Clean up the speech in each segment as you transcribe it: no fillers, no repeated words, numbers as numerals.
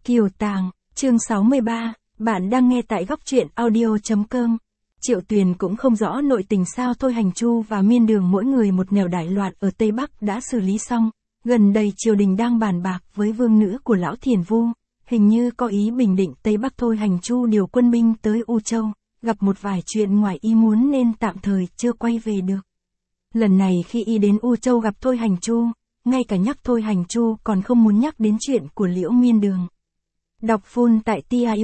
Kiều Tàng, chương 63, bạn đang nghe tại góc truyện audio.com. Triệu Tuyền cũng không rõ nội tình sao Thôi Hành Chu và Miên Đường mỗi người một nẻo đại loạn ở Tây Bắc đã xử lý xong, gần đây triều đình đang bàn bạc với vương nữ của lão Thiền Vu, hình như có ý bình định Tây Bắc. Thôi Hành Chu điều quân binh tới U Châu, gặp một vài chuyện ngoài ý muốn nên tạm thời chưa quay về được. Lần này khi y đến U Châu gặp Thôi Hành Chu, ngay cả nhắc Thôi Hành Chu còn không muốn nhắc đến chuyện của Liễu Miên Đường. Đọc full tại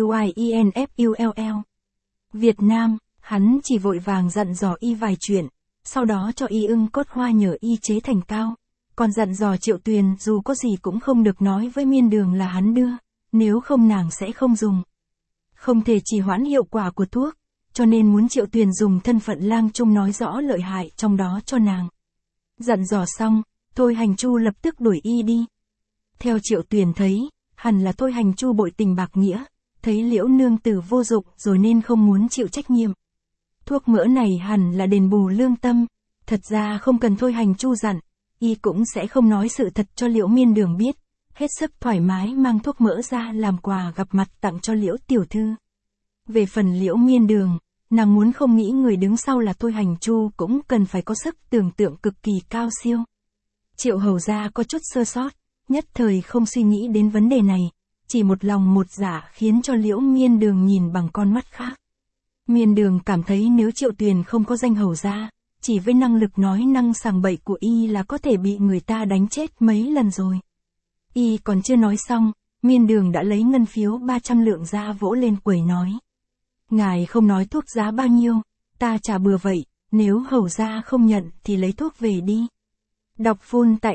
TIUIENFULL. Việt Nam, hắn chỉ vội vàng dặn dò y vài chuyện, sau đó cho y ưng cốt hoa nhờ y chế thành cao. Còn dặn dò Triệu Tuyền dù có gì cũng không được nói với Miên Đường là hắn đưa, nếu không nàng sẽ không dùng. Không thể trì hoãn hiệu quả của thuốc, cho nên muốn Triệu Tuyền dùng thân phận lang trung nói rõ lợi hại trong đó cho nàng. Dặn dò xong, Thôi Hành Chu lập tức đuổi y đi. Theo Triệu Tuyền thấy, hẳn là Thôi Hành Chu bội tình bạc nghĩa, thấy Liễu nương tử vô dụng rồi nên không muốn chịu trách nhiệm. Thuốc mỡ này hẳn là đền bù lương tâm, thật ra không cần Thôi Hành Chu dặn, y cũng sẽ không nói sự thật cho Liễu Miên Đường biết, hết sức thoải mái mang thuốc mỡ ra làm quà gặp mặt tặng cho Liễu tiểu thư. Về phần Liễu Miên Đường, nàng muốn không nghĩ người đứng sau là Thôi Hành Chu cũng cần phải có sức tưởng tượng cực kỳ cao siêu. Triệu hầu gia có chút sơ sót, nhất thời không suy nghĩ đến vấn đề này, chỉ một lòng một dạ khiến cho Liễu Miên Đường nhìn bằng con mắt khác. Miên Đường cảm thấy nếu Triệu Tuyền không có danh hầu gia, chỉ với năng lực nói năng sàng bậy của y là có thể bị người ta đánh chết mấy lần rồi. Y còn chưa nói xong, Miên Đường đã lấy ngân phiếu 300 lượng ra vỗ lên quầy nói. Ngài không nói thuốc giá bao nhiêu, ta trả bừa vậy, nếu hầu gia không nhận thì lấy thuốc về đi. Đọc full tại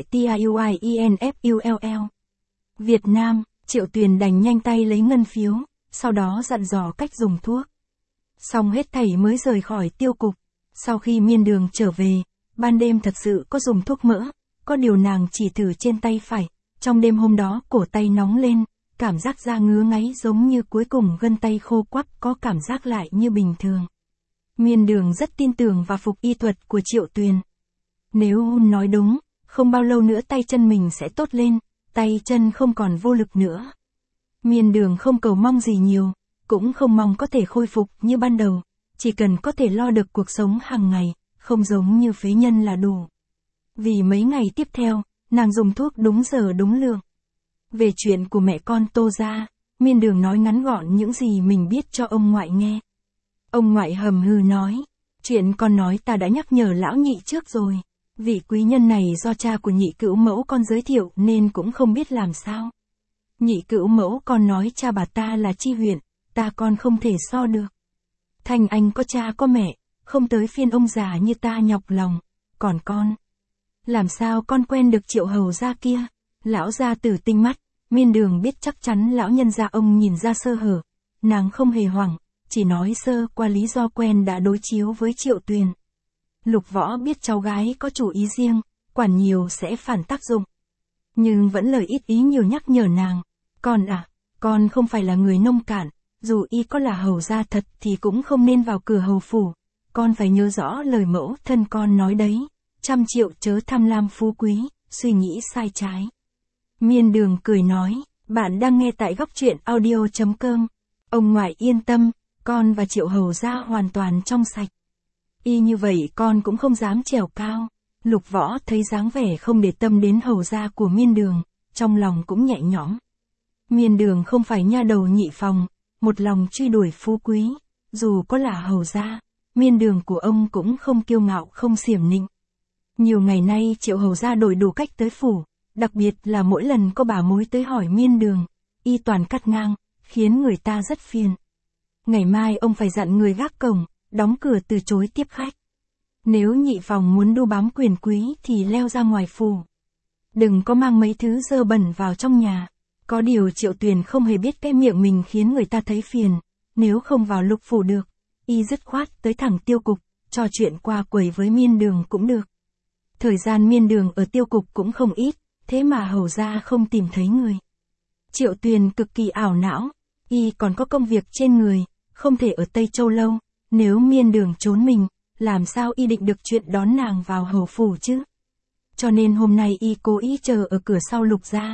TIUIENFULL. Việt Nam, Triệu Tuyền đành nhanh tay lấy ngân phiếu, sau đó dặn dò cách dùng thuốc. Xong hết thảy mới rời khỏi tiêu cục. Sau khi Miên Đường trở về, ban đêm thật sự có dùng thuốc mỡ, có điều nàng chỉ thử trên tay phải, trong đêm hôm đó cổ tay nóng lên, cảm giác da ngứa ngáy giống như cuối cùng gân tay khô quắt có cảm giác lại như bình thường. Miên Đường rất tin tưởng và phục y thuật của Triệu Tuyền. Nếu nói đúng, không bao lâu nữa tay chân mình sẽ tốt lên, tay chân không còn vô lực nữa. Miên Đường không cầu mong gì nhiều, cũng không mong có thể khôi phục như ban đầu, chỉ cần có thể lo được cuộc sống hàng ngày, không giống như phế nhân là đủ. Vì mấy ngày tiếp theo, nàng dùng thuốc đúng giờ đúng lượng. Về chuyện của mẹ con Tô gia, Miên Đường nói ngắn gọn những gì mình biết cho ông ngoại nghe. Ông ngoại hầm hừ nói, chuyện con nói ta đã nhắc nhở lão nhị trước rồi. Vị quý nhân này do cha của nhị cữu mẫu con giới thiệu nên cũng không biết làm sao. Nhị cữu mẫu con nói cha bà ta là Chi huyện, ta con không thể so được. Thành anh có cha có mẹ, không tới phiên ông già như ta nhọc lòng, còn con. Làm sao con quen được Triệu hầu gia kia? Lão gia tử tinh mắt, Miên Đường biết chắc chắn lão nhân gia ông nhìn ra sơ hở. Nàng không hề hoảng, chỉ nói sơ qua lý do quen đã đối chiếu với Triệu Tuyền. Lục Võ biết cháu gái có chủ ý riêng, quản nhiều sẽ phản tác dụng. Nhưng vẫn lời ít ý nhiều nhắc nhở nàng. Con à, con không phải là người nông cạn, dù y có là hầu gia thật thì cũng không nên vào cửa hầu phủ. Con phải nhớ rõ lời mẫu thân con nói đấy, 100 triệu chớ tham lam phú quý, suy nghĩ sai trái. Miên Đường cười nói, bạn đang nghe tại góc truyện audio.com. Ông ngoại yên tâm, con và Triệu hầu gia hoàn toàn trong sạch. Y như vậy con cũng không dám trèo cao. Lục Võ thấy dáng vẻ không để tâm đến hầu gia của Miên Đường, trong lòng cũng nhẹ nhõm. Miên Đường không phải nha đầu nhị phòng, một lòng truy đuổi phú quý, dù có là hầu gia, Miên Đường của ông cũng không kiêu ngạo không xiểm nịnh. Nhiều ngày nay Triệu hầu gia đổi đủ cách tới phủ, đặc biệt là mỗi lần có bà mối tới hỏi Miên Đường, y toàn cắt ngang, khiến người ta rất phiền. Ngày mai ông phải dặn người gác cổng, đóng cửa từ chối tiếp khách. Nếu nhị phòng muốn đu bám quyền quý thì leo ra ngoài phủ. Đừng có mang mấy thứ dơ bẩn vào trong nhà. Có điều Triệu Tuyền không hề biết cái miệng mình khiến người ta thấy phiền. Nếu không vào lục phủ được, y dứt khoát tới thẳng tiêu cục, trò chuyện qua quầy với Miên Đường cũng được. Thời gian Miên Đường ở tiêu cục cũng không ít, thế mà hầu gia không tìm thấy người. Triệu Tuyền cực kỳ ảo não, y còn có công việc trên người, không thể ở Tây Châu lâu. Nếu Miên Đường trốn mình, làm sao y định được chuyện đón nàng vào hầu phủ chứ? Cho nên hôm nay y cố ý chờ ở cửa sau Lục gia,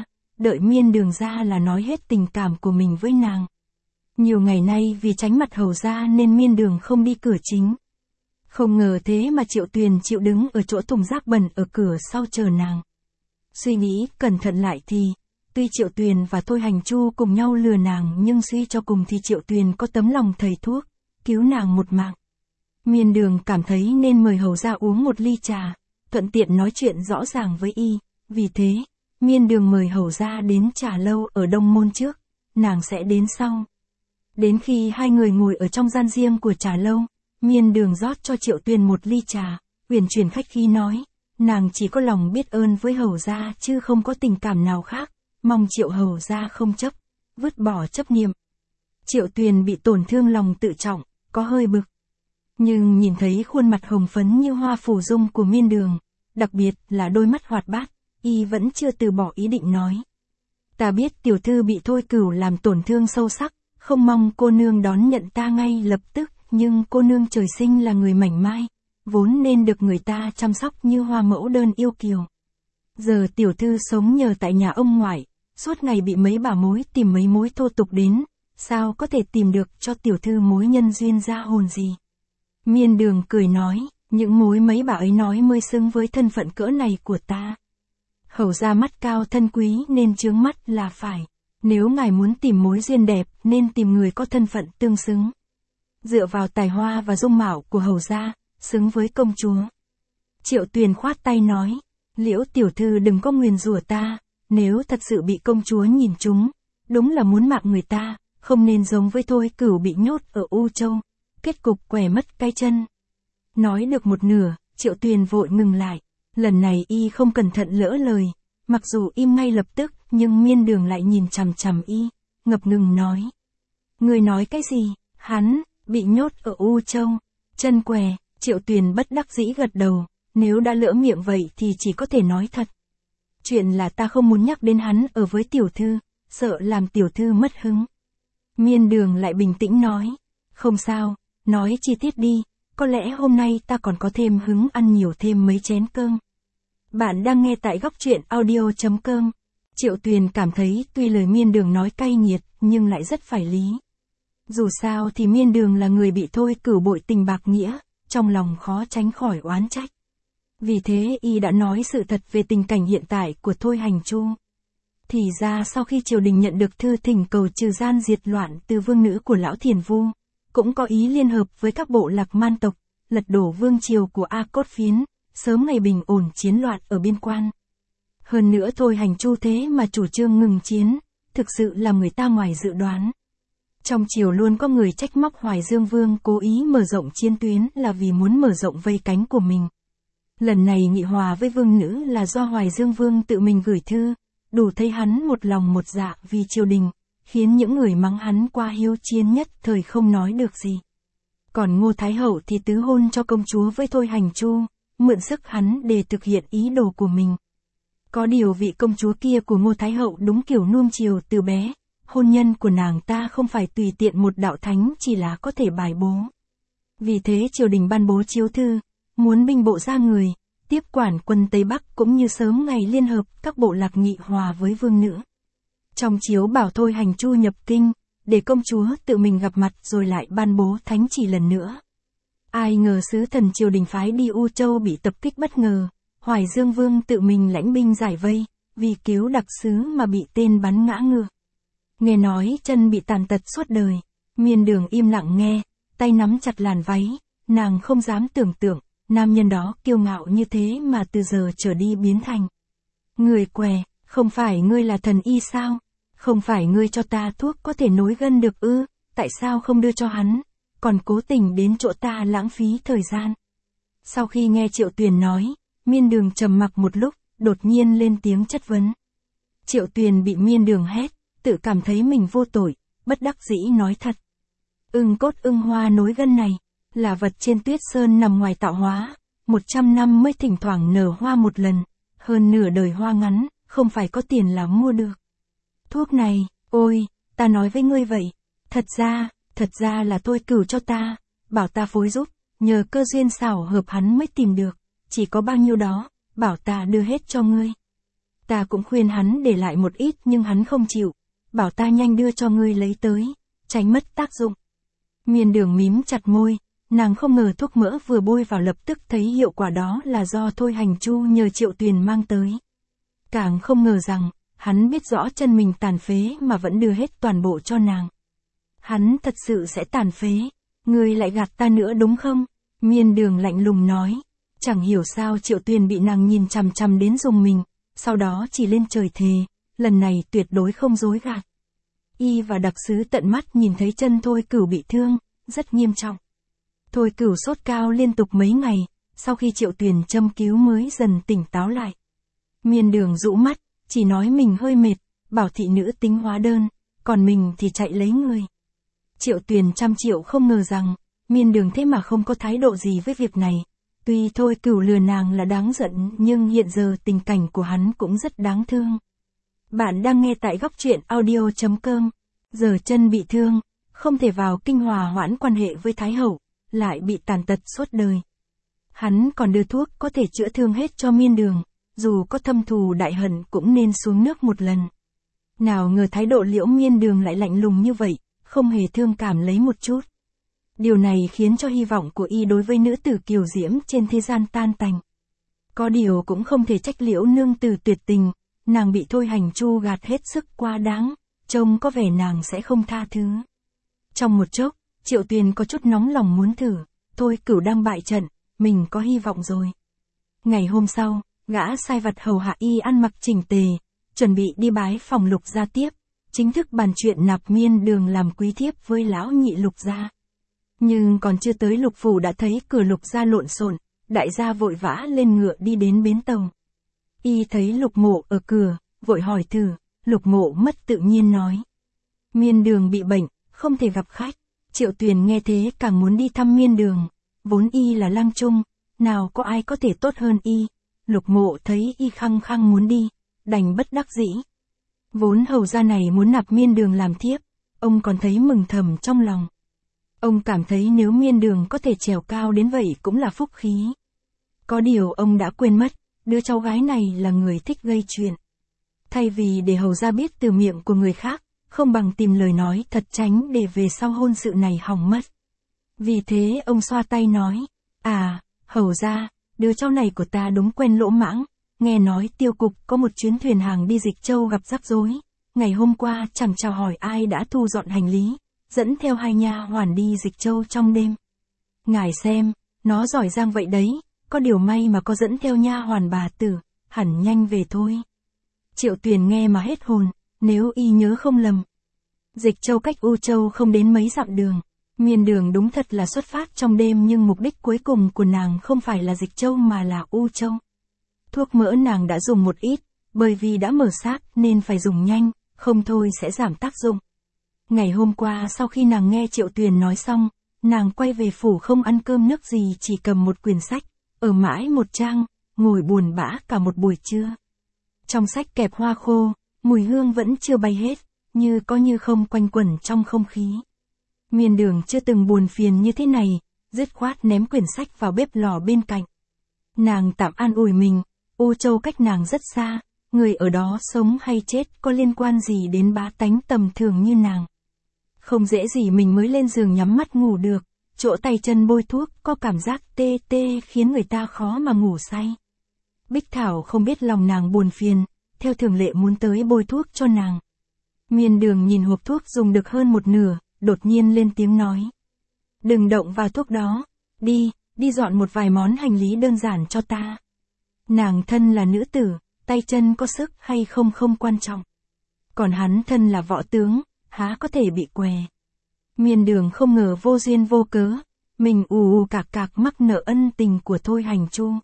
đợi Miên Đường ra là nói hết tình cảm của mình với nàng. Nhiều ngày nay vì tránh mặt Hầu gia nên Miên Đường không đi cửa chính. Không ngờ thế mà Triệu Tuyền chịu đứng ở chỗ thùng rác bẩn ở cửa sau chờ nàng. Suy nghĩ cẩn thận lại thì, tuy Triệu Tuyền và Thôi Hành Chu cùng nhau lừa nàng nhưng suy cho cùng thì Triệu Tuyền có tấm lòng thầy thuốc, cứu nàng một mạng. Miên Đường cảm thấy nên mời Hầu gia uống một ly trà, thuận tiện nói chuyện rõ ràng với y, vì thế, Miên Đường mời Hầu gia đến trà lâu ở Đông Môn trước, nàng sẽ đến sau. Đến khi hai người ngồi ở trong gian riêng của trà lâu, Miên Đường rót cho Triệu Tuyền một ly trà, uyển chuyển khách khí nói, nàng chỉ có lòng biết ơn với Hầu gia chứ không có tình cảm nào khác, mong Triệu Hầu gia không vứt bỏ chấp niệm. Triệu Tuyền bị tổn thương lòng tự trọng, có hơi bực. Nhưng nhìn thấy khuôn mặt hồng phấn như hoa phù dung của Miên Đường, đặc biệt là đôi mắt hoạt bát, y vẫn chưa từ bỏ ý định nói. Ta biết tiểu thư bị Thôi Cửu làm tổn thương sâu sắc, không mong cô nương đón nhận ta ngay lập tức, nhưng cô nương trời sinh là người mảnh mai, vốn nên được người ta chăm sóc như hoa mẫu đơn yêu kiều. Giờ tiểu thư sống nhờ tại nhà ông ngoại, suốt ngày bị mấy bà mối tìm mấy mối thô tục đến, sao có thể tìm được cho tiểu thư mối nhân duyên ra hồn gì. Miên Đường cười nói, những mối mấy bà ấy nói mới xứng với thân phận cỡ này của ta. Hầu gia mắt cao thân quý nên chướng mắt là phải. Nếu ngài muốn tìm mối duyên đẹp nên tìm người có thân phận tương xứng. Dựa vào tài hoa và dung mạo của Hầu gia, xứng với công chúa. Triệu Tuyền khoát tay nói, Liễu tiểu thư đừng có nguyền rủa ta, nếu thật sự bị công chúa nhìn trúng, đúng là muốn mạng người ta, không nên giống với Thôi Cửu bị nhốt ở U Châu, kết cục què mất cái chân. Nói được một nửa, Triệu Tuyền vội ngừng lại, lần này y không cẩn thận lỡ lời, mặc dù im ngay lập tức, nhưng Miên Đường lại nhìn chằm chằm y, ngập ngừng nói. Người nói cái gì, hắn, bị nhốt ở U Châu, chân què, Triệu Tuyền bất đắc dĩ gật đầu, nếu đã lỡ miệng vậy thì chỉ có thể nói thật. Chuyện là ta không muốn nhắc đến hắn ở với tiểu thư, sợ làm tiểu thư mất hứng. Miên Đường lại bình tĩnh nói, không sao, nói chi tiết đi, có lẽ hôm nay ta còn có thêm hứng ăn nhiều thêm mấy chén cơm. Bạn đang nghe tại góc truyện audio.com. Triệu Tuyền cảm thấy tuy lời Miên Đường nói cay nghiệt nhưng lại rất phải lý. Dù sao thì Miên Đường là người bị Thôi Cửu bội tình bạc nghĩa, trong lòng khó tránh khỏi oán trách. Vì thế y đã nói sự thật về tình cảnh hiện tại của Thôi Hành Chu. Thì ra sau khi triều đình nhận được thư thỉnh cầu trừ gian diệt loạn từ vương nữ của Lão Thiền Vu, cũng có ý liên hợp với các bộ lạc man tộc, lật đổ vương triều của A Cốt Phiến, sớm ngày bình ổn chiến loạn ở biên quan. Hơn nữa Thôi Hành Chu thế mà chủ trương ngừng chiến, thực sự làm người ta ngoài dự đoán. Trong triều luôn có người trách móc Hoài Dương Vương cố ý mở rộng chiến tuyến là vì muốn mở rộng vây cánh của mình. Lần này nghị hòa với vương nữ là do Hoài Dương Vương tự mình gửi thư, đủ thấy hắn một lòng một dạ vì triều đình, khiến những người mắng hắn qua hiếu chiến nhất thời không nói được gì. Còn Ngô Thái Hậu thì tứ hôn cho công chúa với Thôi Hành Chu, mượn sức hắn để thực hiện ý đồ của mình. Có điều vị công chúa kia của Ngô Thái Hậu đúng kiểu nuông chiều từ bé, hôn nhân của nàng ta không phải tùy tiện một đạo thánh chỉ là có thể bài bố. Vì thế triều đình ban bố chiếu thư, muốn binh bộ ra người, tiếp quản quân Tây Bắc cũng như sớm ngày liên hợp các bộ lạc nghị hòa với vương nữ. Trong chiếu bảo Thôi Hành Chu nhập kinh, để công chúa tự mình gặp mặt rồi lại ban bố thánh chỉ lần nữa. Ai ngờ sứ thần triều đình phái đi U Châu bị tập kích bất ngờ, Hoài Dương Vương tự mình lãnh binh giải vây, vì cứu đặc sứ mà bị tên bắn ngã ngựa. Nghe nói chân bị tàn tật suốt đời, Miên Đường im lặng nghe, tay nắm chặt làn váy, nàng không dám tưởng tượng, nam nhân đó kiêu ngạo như thế mà từ giờ trở đi biến thành. Người què, không phải ngươi là thần y sao? Không phải ngươi cho ta thuốc có thể nối gân được ư, tại sao không đưa cho hắn, còn cố tình đến chỗ ta lãng phí thời gian. Sau khi nghe Triệu Tuyền nói, Miên Đường trầm mặc một lúc, đột nhiên lên tiếng chất vấn. Triệu Tuyền bị Miên Đường hét, tự cảm thấy mình vô tội, bất đắc dĩ nói thật. Ưng cốt ưng hoa nối gân này, là vật trên tuyết sơn nằm ngoài tạo hóa, 100 năm mới thỉnh thoảng nở hoa một lần, hơn nửa đời hoa ngắn, không phải có tiền là mua được. Thuốc này, ôi, ta nói với ngươi vậy, thật ra là Thôi Cửu cho ta, bảo ta phối giúp, nhờ cơ duyên xảo hợp hắn mới tìm được, chỉ có bao nhiêu đó, bảo ta đưa hết cho ngươi. Ta cũng khuyên hắn để lại một ít nhưng hắn không chịu, bảo ta nhanh đưa cho ngươi lấy tới, tránh mất tác dụng. Miên Đường mím chặt môi, nàng không ngờ thuốc mỡ vừa bôi vào lập tức thấy hiệu quả đó là do Thôi Hành Chu nhờ Triệu Tuyền mang tới. Càng không ngờ rằng, hắn biết rõ chân mình tàn phế mà vẫn đưa hết toàn bộ cho nàng. Hắn thật sự sẽ tàn phế, ngươi lại gạt ta nữa đúng không? Miên Đường lạnh lùng nói. Chẳng hiểu sao Triệu Tuyền bị nàng nhìn chằm chằm đến rùng mình, sau đó chỉ lên trời thề, lần này tuyệt đối không dối gạt. Y và đặc sứ tận mắt nhìn thấy chân Thôi Cửu bị thương, rất nghiêm trọng. Thôi Cửu sốt cao liên tục mấy ngày, sau khi Triệu Tuyền châm cứu mới dần tỉnh táo lại. Miên Đường rũ mắt, chỉ nói mình hơi mệt, bảo thị nữ tính hóa đơn, còn mình thì chạy lấy người. Triệu Tuyền trăm triệu không ngờ rằng, Miên Đường thế mà không có thái độ gì với việc này. Tuy Thôi Cửu lừa nàng là đáng giận nhưng hiện giờ tình cảnh của hắn cũng rất đáng thương. Bạn đang nghe tại góc truyện audio.com. Giờ chân bị thương, không thể vào kinh hòa hoãn quan hệ với Thái Hậu, lại bị tàn tật suốt đời. Hắn còn đưa thuốc có thể chữa thương hết cho Miên Đường, dù có thâm thù đại hận cũng nên xuống nước một lần. Nào ngờ thái độ Liễu Miên Đường lại lạnh lùng như vậy, không hề thương cảm lấy một chút. Điều này khiến cho hy vọng của y đối với nữ tử kiều diễm trên thế gian tan tành. Có điều cũng không thể trách Liễu nương tử tuyệt tình, nàng bị Thôi Hành Chu gạt hết sức quá đáng, trông có vẻ nàng sẽ không tha thứ. Trong một chốc, Triệu Tuyền có chút nóng lòng muốn thử, Thôi Cửu đang bại trận, mình có hy vọng rồi. Ngày hôm sau, gã sai vặt hầu hạ y ăn mặc chỉnh tề, chuẩn bị đi bái phòng Lục gia tiếp, chính thức bàn chuyện nạp Miên Đường làm quý thiếp với lão nhị Lục gia. Nhưng còn chưa tới Lục phủ đã thấy cửa Lục gia lộn xộn, đại gia vội vã lên ngựa đi đến bến tàu. Y thấy Lục Mộ ở cửa, vội hỏi thử, Lục Mộ mất tự nhiên nói. Miên Đường bị bệnh, không thể gặp khách. Triệu Tuyền nghe thế càng muốn đi thăm Miên Đường, vốn y là lang trung, nào có ai có thể tốt hơn y. Lục Mộ thấy y khăng khăng muốn đi, đành bất đắc dĩ. Vốn hầu gia này muốn nạp Miên Đường làm thiếp, ông còn thấy mừng thầm trong lòng. Ông cảm thấy nếu Miên Đường có thể trèo cao đến vậy cũng là phúc khí. Có điều ông đã quên mất, đứa cháu gái này là người thích gây chuyện. Thay vì để hầu gia biết từ miệng của người khác, không bằng tìm lời nói thật tránh để về sau hôn sự này hỏng mất. Vì thế ông xoa tay nói, hầu gia, đứa cháu này của ta đúng quen lỗ mãng, nghe nói Tiêu cục có một chuyến thuyền hàng đi Dịch Châu gặp rắc rối, ngày hôm qua chẳng chào hỏi ai đã thu dọn hành lý, dẫn theo 2 nha hoàn đi Dịch Châu trong đêm. Ngài xem, nó giỏi giang vậy đấy, có điều may mà có dẫn theo nha hoàn bà tử, hẳn nhanh về thôi. Triệu Tuyền nghe mà hết hồn, nếu y nhớ không lầm. Dịch Châu cách U Châu không đến mấy dặm đường. Miên Đường đúng thật là xuất phát trong đêm nhưng mục đích cuối cùng của nàng không phải là Dịch Châu mà là U Châu. Thuốc mỡ nàng đã dùng một ít, bởi vì đã mở xác nên phải dùng nhanh, không thôi sẽ giảm tác dụng. Ngày hôm qua sau khi nàng nghe Triệu Tuyền nói xong, nàng quay về phủ không ăn cơm nước gì chỉ cầm một quyển sách, ở mãi một trang, ngồi buồn bã cả một buổi trưa. Trong sách kẹp hoa khô, mùi hương vẫn chưa bay hết, như có như không quanh quẩn trong không khí. Miên Đường chưa từng buồn phiền như thế này, dứt khoát ném quyển sách vào bếp lò bên cạnh. Nàng tạm an ủi mình, U Châu cách nàng rất xa, người ở đó sống hay chết có liên quan gì đến bá tánh tầm thường như nàng. Không dễ gì mình mới lên giường nhắm mắt ngủ được, chỗ tay chân bôi thuốc có cảm giác tê tê khiến người ta khó mà ngủ say. Bích Thảo không biết lòng nàng buồn phiền, theo thường lệ muốn tới bôi thuốc cho nàng. Miên Đường nhìn hộp thuốc dùng được hơn một nửa, đột nhiên lên tiếng nói. Đừng động vào thuốc đó, đi dọn một vài món hành lý đơn giản cho ta. Nàng thân là nữ tử, tay chân có sức hay không không quan trọng. Còn hắn thân là võ tướng, há có thể bị què. Miên Đường không ngờ vô duyên vô cớ, mình ù cạc mắc nợ ân tình của Thôi Hành Chu.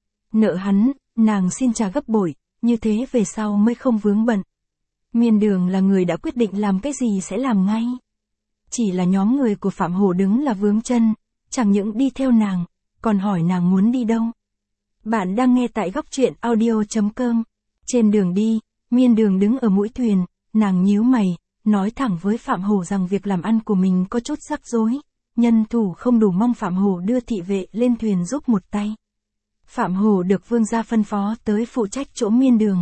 Nợ hắn, nàng xin trả gấp bội, như thế về sau mới không vướng bận. Miên Đường là người đã quyết định làm cái gì sẽ làm ngay. Chỉ là nhóm người của Phạm Hổ đứng là vướng chân, chẳng những đi theo nàng, còn hỏi nàng muốn đi đâu. Bạn đang nghe tại góc truyện audio.com. Trên đường đi, Miên Đường đứng ở mũi thuyền, nàng nhíu mày, nói thẳng với Phạm Hổ rằng việc làm ăn của mình có chút rắc rối, nhân thủ không đủ mong Phạm Hổ đưa thị vệ lên thuyền giúp một tay. Phạm Hổ được vương gia phân phó tới phụ trách chỗ Miên Đường,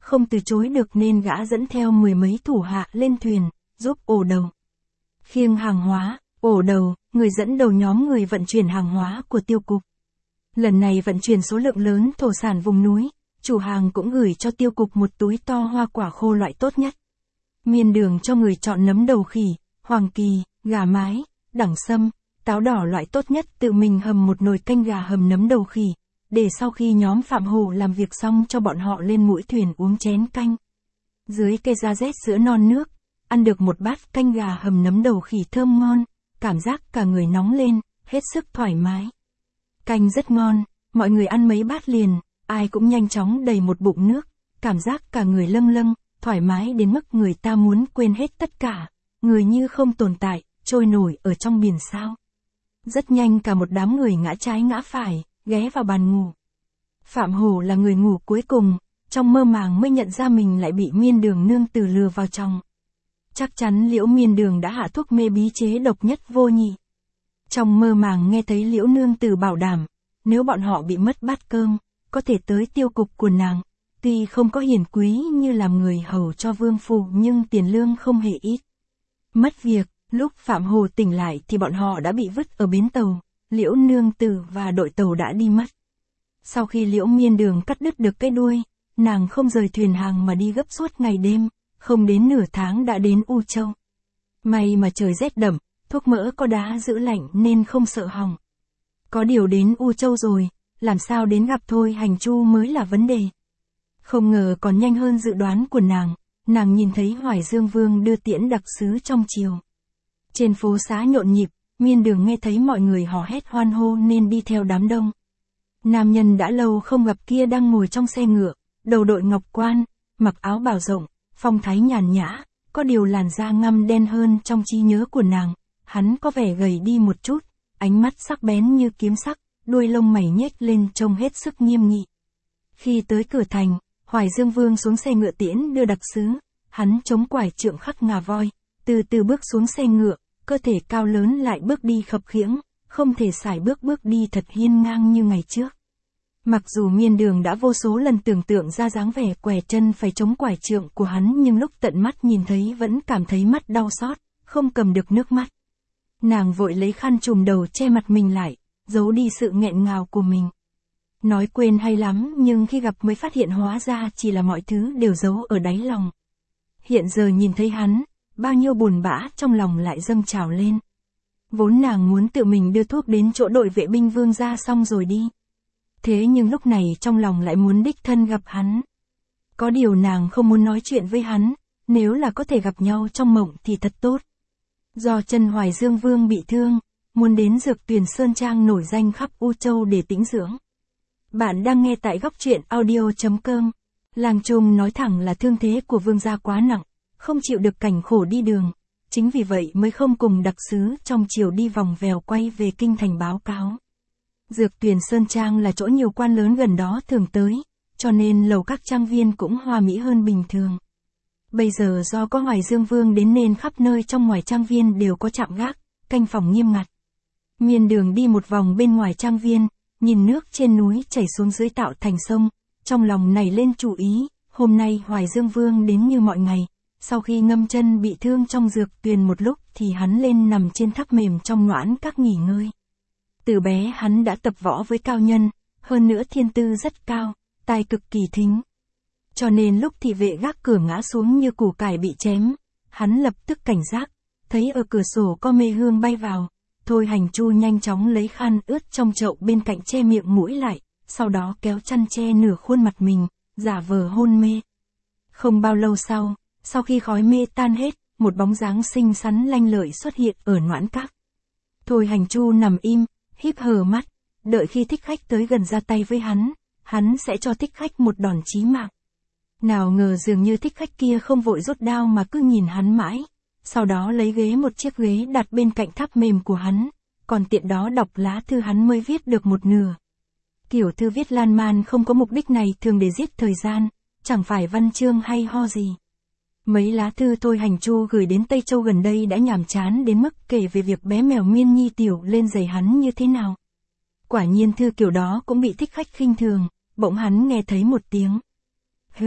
không từ chối được nên gã dẫn theo 10 mấy thủ hạ lên thuyền, giúp ổ đầu khiêng hàng hóa. Ổ đầu, người dẫn đầu nhóm người vận chuyển hàng hóa của tiêu cục. Lần này vận chuyển số lượng lớn thổ sản vùng núi, chủ hàng cũng gửi cho tiêu cục một túi to hoa quả khô loại tốt nhất. Miên Đường cho người chọn nấm đầu khỉ, hoàng kỳ, gà mái, đẳng sâm, táo đỏ loại tốt nhất, tự mình hầm một nồi canh gà hầm nấm đầu khỉ, để sau khi nhóm Phạm Hổ làm việc xong cho bọn họ lên mũi thuyền uống chén canh. Dưới cây da rét sữa non nước, ăn được một bát canh gà hầm nấm đầu khỉ thơm ngon, cảm giác cả người nóng lên, hết sức thoải mái. Canh rất ngon, mọi người ăn mấy bát liền, ai cũng nhanh chóng đầy một bụng nước, cảm giác cả người lâng lâng, thoải mái đến mức người ta muốn quên hết tất cả, người như không tồn tại, trôi nổi ở trong biển sao. Rất nhanh cả một đám người ngã trái ngã phải, ghé vào bàn ngủ. Phạm Hổ là người ngủ cuối cùng, trong mơ màng mới nhận ra mình lại bị Miên Đường nương tử lừa vào trong. Chắc chắn Liễu Miên Đường đã hạ thuốc mê bí chế độc nhất vô nhị. Trong mơ màng nghe thấy Liễu nương tử bảo đảm, nếu bọn họ bị mất bát cơm, có thể tới tiêu cục của nàng. Tuy không có hiển quý như làm người hầu cho vương phủ nhưng tiền lương không hề ít. Mất việc, lúc Phạm Hổ tỉnh lại thì bọn họ đã bị vứt ở bến tàu, Liễu nương tử và đội tàu đã đi mất. Sau khi Liễu Miên Đường cắt đứt được cái đuôi, nàng không rời thuyền hàng mà đi gấp suốt ngày đêm, không đến nửa tháng đã đến U Châu. May mà trời rét đậm, thuốc mỡ có đá giữ lạnh nên không sợ hỏng. Có điều đến U Châu rồi, làm sao đến gặp Thôi Hành Chu mới là vấn đề. Không ngờ còn nhanh hơn dự đoán của nàng nhìn thấy Hoài Dương Vương đưa tiễn đặc sứ trong chiều. Trên phố xá nhộn nhịp, Miên Đường nghe thấy mọi người hò hét hoan hô nên đi theo đám đông. Nam nhân đã lâu không gặp kia đang ngồi trong xe ngựa, đầu đội ngọc quan, mặc áo bào rộng, phong thái nhàn nhã, có điều làn da ngăm đen hơn trong trí nhớ của nàng, hắn có vẻ gầy đi một chút, ánh mắt sắc bén như kiếm sắc, đuôi lông mày nhếch lên trông hết sức nghiêm nghị. Khi tới cửa thành, Hoài Dương Vương xuống xe ngựa tiễn đưa đặc sứ, hắn chống quải trượng khắc ngà voi, từ từ bước xuống xe ngựa, cơ thể cao lớn lại bước đi khập khiễng, không thể sải bước đi thật hiên ngang như ngày trước. Mặc dù Miên Đường đã vô số lần tưởng tượng ra dáng vẻ què chân phải chống quải trượng của hắn nhưng lúc tận mắt nhìn thấy vẫn cảm thấy mắt đau xót, không cầm được nước mắt. Nàng vội lấy khăn trùm đầu che mặt mình lại, giấu đi sự nghẹn ngào của mình. Nói quên hay lắm nhưng khi gặp mới phát hiện hóa ra chỉ là mọi thứ đều giấu ở đáy lòng. Hiện giờ nhìn thấy hắn, bao nhiêu buồn bã trong lòng lại dâng trào lên. Vốn nàng muốn tự mình đưa thuốc đến chỗ đội vệ binh Vương gia xong rồi đi. Thế nhưng lúc này trong lòng lại muốn đích thân gặp hắn. Có điều nàng không muốn nói chuyện với hắn, nếu là có thể gặp nhau trong mộng thì thật tốt. Do chân Hoài Dương Vương bị thương, muốn đến Dược Tuyền Sơn Trang nổi danh khắp U Châu để tĩnh dưỡng. Bạn đang nghe tại góc truyện audio.com. Lang Trung nói thẳng là thương thế của vương gia quá nặng, không chịu được cảnh khổ đi đường. Chính vì vậy mới không cùng đặc sứ trong triều đi vòng vèo quay về kinh thành báo cáo. Dược Tuyền Sơn Trang là chỗ nhiều quan lớn gần đó thường tới, cho nên lầu các trang viên cũng hoa mỹ hơn bình thường. Bây giờ do có Hoài Dương Vương đến nên khắp nơi trong ngoài trang viên đều có trạm gác, canh phòng nghiêm ngặt. Miên Đường đi một vòng bên ngoài trang viên, nhìn nước trên núi chảy xuống dưới tạo thành sông, trong lòng nảy lên chủ ý, hôm nay Hoài Dương Vương đến như mọi ngày, sau khi ngâm chân bị thương trong dược tuyền một lúc thì hắn lên nằm trên tháp mềm trong noãn các nghỉ ngơi. Từ bé hắn đã tập võ với cao nhân, hơn nữa thiên tư rất cao, tài cực kỳ thính. Cho nên lúc thị vệ gác cửa ngã xuống như củ cải bị chém, hắn lập tức cảnh giác, thấy ở cửa sổ có mê hương bay vào. Thôi Hành Chu nhanh chóng lấy khăn ướt trong chậu bên cạnh che miệng mũi lại, sau đó kéo chăn che nửa khuôn mặt mình, giả vờ hôn mê. Không bao lâu sau khi khói mê tan hết, một bóng dáng xinh xắn lanh lợi xuất hiện ở noãn các. Thôi Hành Chu nằm im, híp hờ mắt, đợi khi thích khách tới gần ra tay với hắn sẽ cho thích khách một đòn chí mạng. Nào ngờ dường như thích khách kia không vội rút đao mà cứ nhìn hắn mãi. Sau đó lấy một chiếc ghế đặt bên cạnh tháp mềm của hắn, còn tiện đó đọc lá thư hắn mới viết được một nửa. Kiểu thư viết lan man không có mục đích này thường để giết thời gian, chẳng phải văn chương hay ho gì. Mấy lá thư Thôi Hành Chu gửi đến Tây Châu gần đây đã nhàm chán đến mức kể về việc bé mèo Miên Nhi tiểu lên giày hắn như thế nào. Quả nhiên thư kiểu đó cũng bị thích khách khinh thường, bỗng hắn nghe thấy một tiếng. Hừ,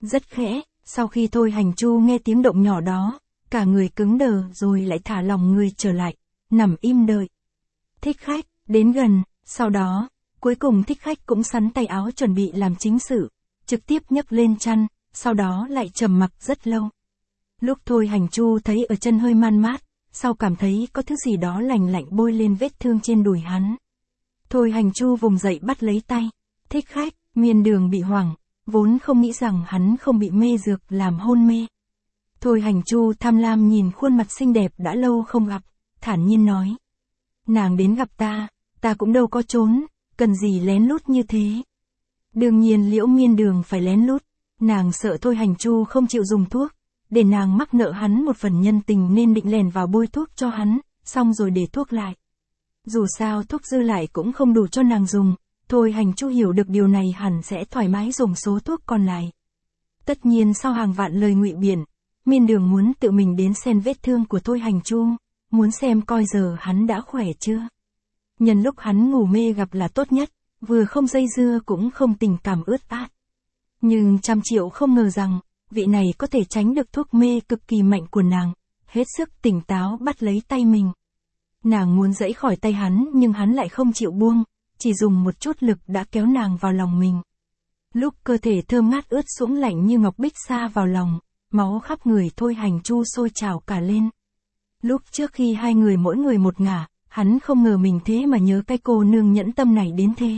Rất khẽ, sau khi Thôi Hành Chu nghe tiếng động nhỏ đó, cả người cứng đờ rồi lại thả lòng người trở lại, nằm im đợi. Thích khách, đến gần, sau đó, cuối cùng thích khách cũng sắn tay áo chuẩn bị làm chính sự, trực tiếp nhấc lên chăn, sau đó lại trầm mặc rất lâu. Lúc Thôi Hành Chu thấy ở chân hơi man mát, sau cảm thấy có thứ gì đó lành lạnh bôi lên vết thương trên đùi hắn. Thôi Hành Chu vùng dậy bắt lấy tay. Thích khách, Miên Đường bị hoảng, vốn không nghĩ rằng hắn không bị mê dược làm hôn mê. Thôi Hành Chu tham lam nhìn khuôn mặt xinh đẹp đã lâu không gặp, thản nhiên nói. Nàng đến gặp ta cũng đâu có trốn, cần gì lén lút như thế. Đương nhiên Liễu Miên Đường phải lén lút, nàng sợ Thôi Hành Chu không chịu dùng thuốc, để nàng mắc nợ hắn một phần nhân tình nên định lèn vào bôi thuốc cho hắn, xong rồi để thuốc lại. Dù sao thuốc dư lại cũng không đủ cho nàng dùng, Thôi Hành Chu hiểu được điều này hẳn sẽ thoải mái dùng số thuốc còn lại. Tất nhiên sau hàng vạn lời ngụy biện, Miên Đường muốn tự mình đến xem vết thương của Thôi Hành Chu, muốn xem coi giờ hắn đã khỏe chưa. Nhân lúc hắn ngủ mê gặp là tốt nhất, vừa không dây dưa cũng không tình cảm ướt át. Nhưng 100 triệu không ngờ rằng, vị này có thể tránh được thuốc mê cực kỳ mạnh của nàng, hết sức tỉnh táo bắt lấy tay mình. Nàng muốn giãy khỏi tay hắn nhưng hắn lại không chịu buông, chỉ dùng một chút lực đã kéo nàng vào lòng mình. Lúc cơ thể thơm ngát ướt sũng lạnh như ngọc bích sa vào lòng, máu khắp người Thôi Hành Chu sôi trào cả lên. Lúc trước khi hai người mỗi người một ngả, hắn không ngờ mình thế mà nhớ cái cô nương nhẫn tâm này đến thế.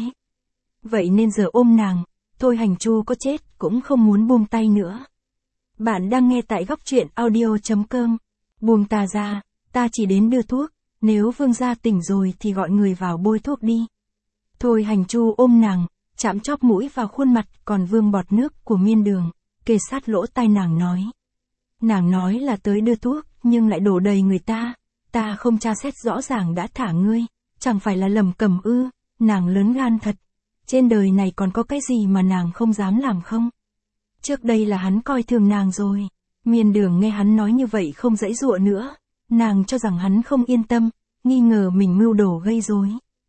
Vậy nên giờ ôm nàng, Thôi Hành Chu có chết cũng không muốn buông tay nữa. Bạn đang nghe tại Góc Truyện Audio.com. Buông ta ra, ta chỉ đến đưa thuốc, nếu Vương gia tỉnh rồi thì gọi người vào bôi thuốc đi. Thôi Hành Chu ôm nàng, chạm chóp mũi vào khuôn mặt còn vương bọt nước của Miên Đường, kề sát lỗ tai nàng nói. Nàng nói là tới đưa thuốc, nhưng lại đổ đầy người ta không tra xét rõ ràng đã thả ngươi, chẳng phải là lầm cầm ư, nàng lớn gan thật. Trên đời này còn có cái gì mà nàng không dám làm không? Trước đây là hắn coi thường nàng rồi. Miên Đường nghe hắn nói như vậy không giãy giụa nữa, nàng cho rằng hắn không yên tâm, nghi ngờ mình mưu đồ gây rối.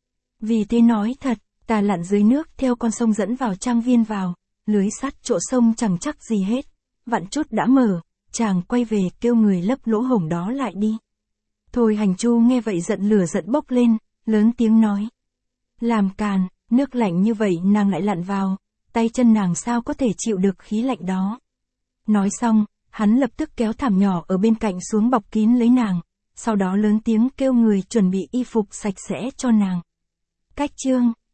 Vì thế nói thật, ta lặn dưới nước theo con sông dẫn vào trang viên vào, lưới sắt chỗ sông chẳng chắc gì hết, vặn chút đã mở, chàng quay về kêu người lấp lỗ hổng đó lại đi. Thôi Hành Chu nghe vậy giận lửa giận bốc lên, lớn tiếng nói. Làm càn, nước lạnh như vậy nàng lại lặn vào, tay chân nàng sao có thể chịu được khí lạnh đó. Nói xong, hắn lập tức kéo thảm nhỏ ở bên cạnh xuống bọc kín lấy nàng, sau đó lớn tiếng kêu người chuẩn bị y phục sạch sẽ cho nàng. Cách chương